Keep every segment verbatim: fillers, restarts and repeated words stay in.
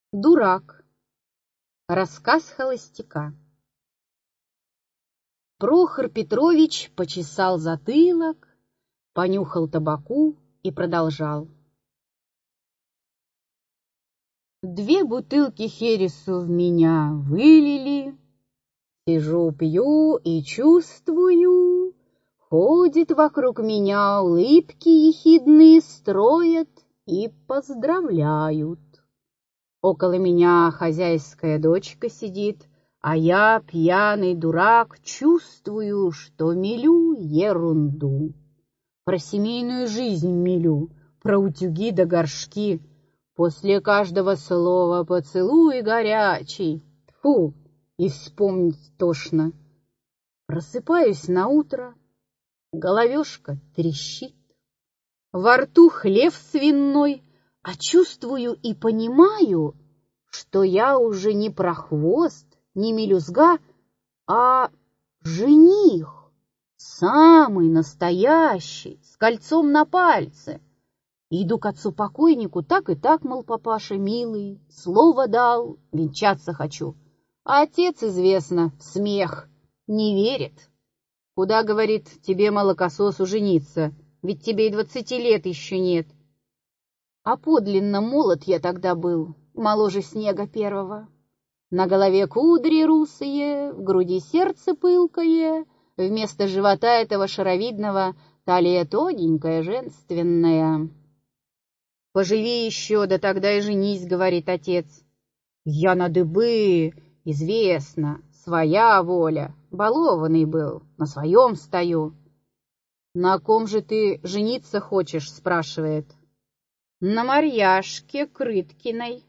Дурак. Рассказ холостяка. Прохор Петрович почесал затылок, понюхал табаку и продолжал. Две бутылки хересу в меня вылили, сижу, пью и чувствую, ходит вокруг меня, улыбки ехидные строят и поздравляют. Около меня хозяйская дочка сидит, а я, пьяный дурак, чувствую, что мелю ерунду. Про семейную жизнь мелю, про утюги да горшки. После каждого слова поцелуй горячий. Тьфу, и вспомнить тошно. Просыпаюсь наутро, головешка трещит. Во рту хлеб свиной, а чувствую и понимаю, что я уже не прохвост, не мелюзга, а жених, самый настоящий, с кольцом на пальце. Иду к отцу-покойнику, так и так, мол, папаша милый, слово дал, венчаться хочу. А отец, известно, в смех, не верит. Куда, говорит, тебе, молокососу, жениться, ведь тебе и двадцати лет еще нет. А подлинно молод я тогда был, моложе снега первого. На голове кудри русые, в груди сердце пылкое, вместо живота этого шаровидного талия тоненькая, женственная. «Поживи еще, да тогда и женись», — говорит отец. Я на дыбы, известно, своя воля, балованный был, на своем стою. «На ком же ты жениться хочешь?» — спрашивает. «На Марьяшке Крыткиной».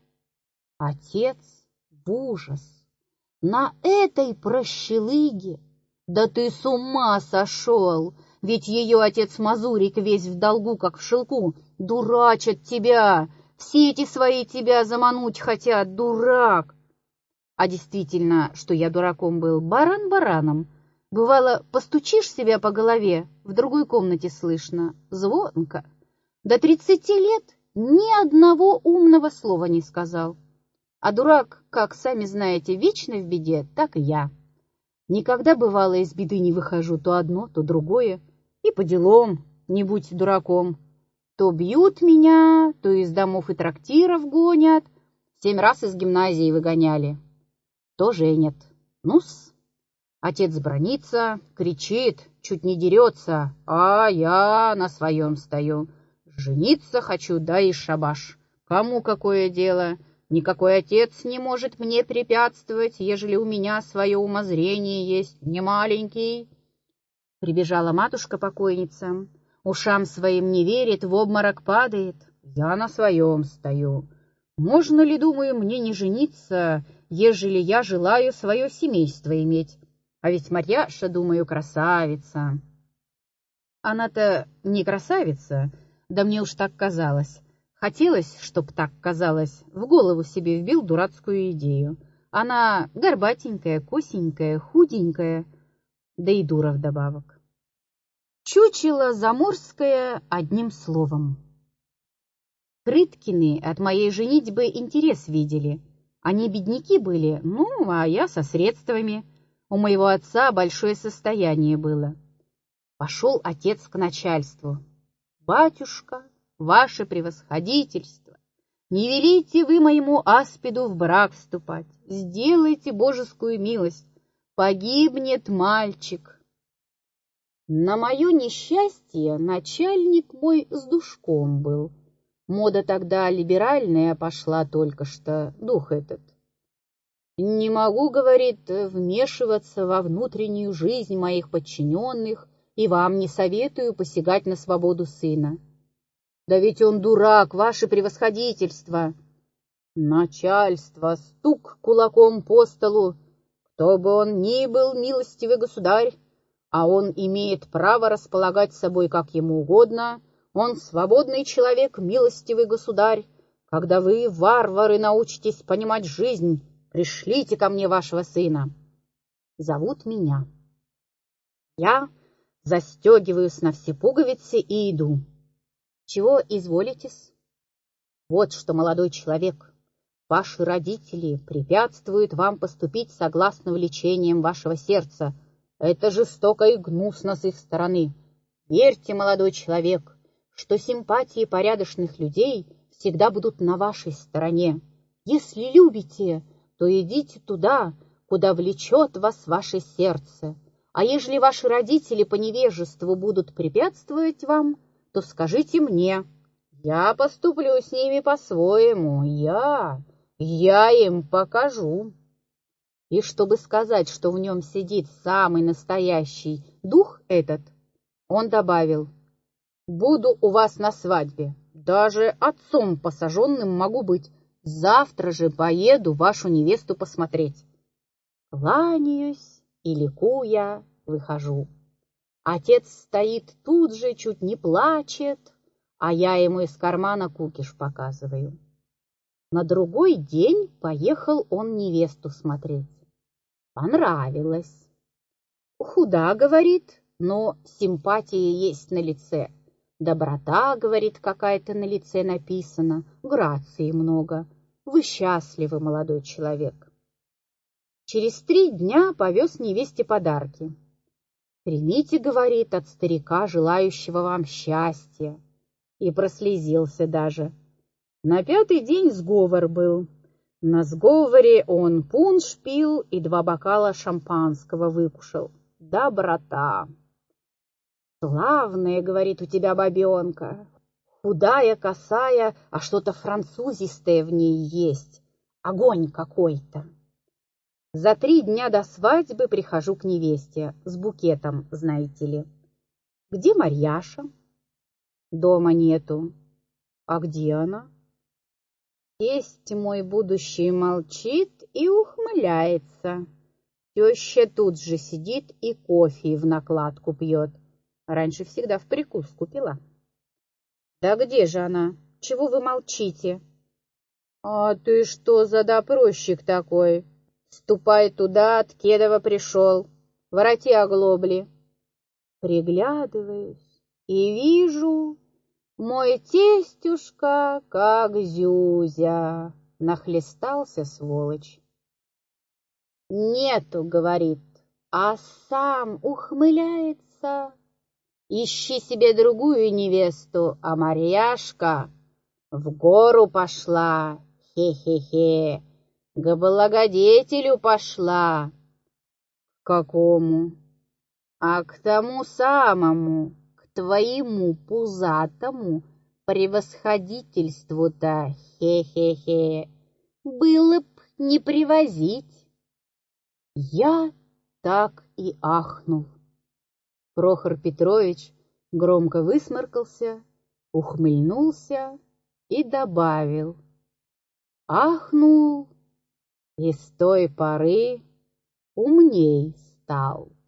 Отец в ужас. «На этой прощелыге? Да ты с ума сошел! Ведь ее отец Мазурик весь в долгу, как в шелку. Дурачат тебя! Все эти свои тебя замануть хотят, дурак!» А действительно, что я дураком был, баран бараном. Бывало, постучишь себя по голове, в другой комнате слышно, звонко. До тридцати лет ни одного умного слова не сказал. А дурак, как сами знаете, вечно в беде, так и я. Никогда, бывало, из беды не выхожу, то одно, то другое. И по делам, не будь дураком. То бьют меня, то из домов и трактиров гонят. Семь раз из гимназии выгоняли. То женят. Ну-с. Отец бранится, кричит, чуть не дерется, а я на своем стою. Жениться хочу, да и шабаш. Кому какое дело? Никакой отец не может мне препятствовать, ежели у меня свое умозрение есть, не маленький. Прибежала матушка-покойница, ушам своим не верит, в обморок падает. Я на своем стою. Можно ли, думаю, мне не жениться, ежели я желаю свое семейство иметь? А ведь Марьяша, думаю, красавица. Она-то не красавица, да мне уж так казалось. Хотелось, чтоб так казалось, в голову себе вбил дурацкую идею. Она горбатенькая, косенькая, худенькая, да и дура вдобавок. Чучело заморское одним словом. Крыткины от моей женитьбы интерес видели. Они бедняки были, ну, а я со средствами. У моего отца большое состояние было. Пошел отец к начальству. «Батюшка, ваше превосходительство, не велите вы моему аспиду в брак вступать. Сделайте божескую милость. Погибнет мальчик». На мое несчастье начальник мой с душком был. Мода тогда либеральная пошла только что, дух этот. «Не могу, — говорит, — вмешиваться во внутреннюю жизнь моих подчиненных, и вам не советую посягать на свободу сына». «Да ведь он дурак, ваше превосходительство!» Начальство, стук кулаком по столу. «Кто бы он ни был, милостивый государь, а он имеет право располагать собой как ему угодно, он свободный человек, милостивый государь. Когда вы, варвары, научитесь понимать жизнь, пришлите ко мне вашего сына». Зовут меня. Я застегиваюсь на все пуговицы и иду. «Чего изволитесь?» «Вот что, молодой человек, Ваши родители препятствуют вам поступить согласно влечениям вашего сердца. Это жестоко и гнусно с их стороны. Верьте, молодой человек, что симпатии порядочных людей всегда будут на вашей стороне. Если любите, то идите туда, куда влечет вас ваше сердце. А ежели ваши родители по невежеству будут препятствовать вам, то скажите мне. Я поступлю с ними по-своему. Я, я им покажу». И чтобы сказать, что в нем сидит самый настоящий дух этот, он добавил: «Буду у вас на свадьбе. Даже отцом посаженным могу быть. Завтра же поеду вашу невесту посмотреть». Кланяюсь и, ликуя, выхожу. Отец стоит тут же, чуть не плачет, а я ему из кармана кукиш показываю. На другой день поехал он невесту смотреть. Понравилось. Худа, говорит, но симпатия есть на лице. Доброта, говорит, какая-то на лице написана, грации много. Вы счастливы, молодой человек. Через три дня повез невесте подарки. «Примите, — говорит, — от старика, желающего вам счастья». И прослезился даже. На пятый день сговор был. На сговоре он пунш пил и два бокала шампанского выкушал. Доброта. «Славная, — говорит, — у тебя бабенка. Худая, косая, а что-то французистое в ней есть. Огонь какой-то». За три дня до свадьбы прихожу к невесте с букетом, знаете ли. «Где Марьяша?» «Дома нету». «А где она?» Тесть мой будущий молчит и ухмыляется. Теща тут же сидит и кофе в накладку пьет. Раньше всегда в прикуску пила. «Да где же она? Чего вы молчите?» «А ты что за допросчик такой? Ступай туда, от Кедова пришел. Вороти оглобли». Приглядываюсь и вижу, мой тестюшка, как зюзя, нахлестался, сволочь. «Нету, — говорит, — а сам ухмыляется. Ищи себе другую невесту, а Марьяшка в гору пошла, хе-хе-хе, к благодетелю пошла». «К какому?» «А к тому самому, к твоему пузатому превосходительству-то, хе-хе-хе, было б не привозить». Я так и ахнул. Прохор Петрович громко высморкался, ухмыльнулся и добавил: «Ахнул, и с той поры умней стал».